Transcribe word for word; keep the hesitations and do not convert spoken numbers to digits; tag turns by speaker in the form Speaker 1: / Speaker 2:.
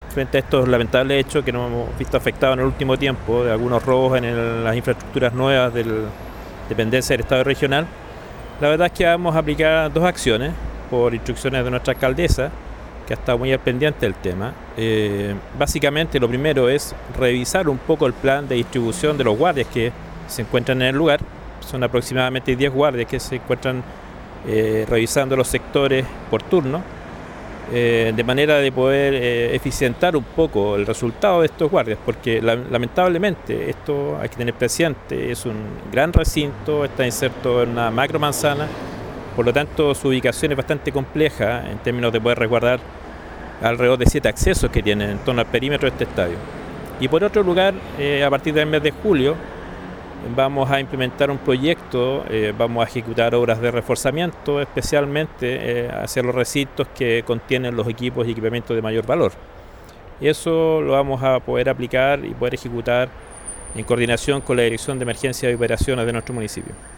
Speaker 1: frente a estos lamentables hechos que nos hemos visto afectados en el último tiempo, de algunos robos en el, las infraestructuras nuevas de dependencia del Estado regional, la verdad es que vamos a aplicar dos acciones por instrucciones de nuestra alcaldesa, que ha estado muy al pendiente del tema. Eh, básicamente lo primero es revisar un poco el plan de distribución de los guardias que se encuentran en el lugar. Son aproximadamente diez guardias que se encuentran eh, revisando los sectores por turno, eh, de manera de poder eh, eficientar un poco el resultado de estos guardias, porque la, lamentablemente, esto hay que tener presente, es un gran recinto, está inserto en una macro manzana, por lo tanto su ubicación es bastante compleja en términos de poder resguardar alrededor de siete accesos que tienen en torno al perímetro de este estadio. Y por otro lugar, eh, a partir del mes de julio, vamos a implementar un proyecto, eh, vamos a ejecutar obras de reforzamiento, especialmente eh, hacia los recintos que contienen los equipos y equipamientos de mayor valor. Y eso lo vamos a poder aplicar y poder ejecutar en coordinación con la Dirección de Emergencias y Operaciones de nuestro municipio.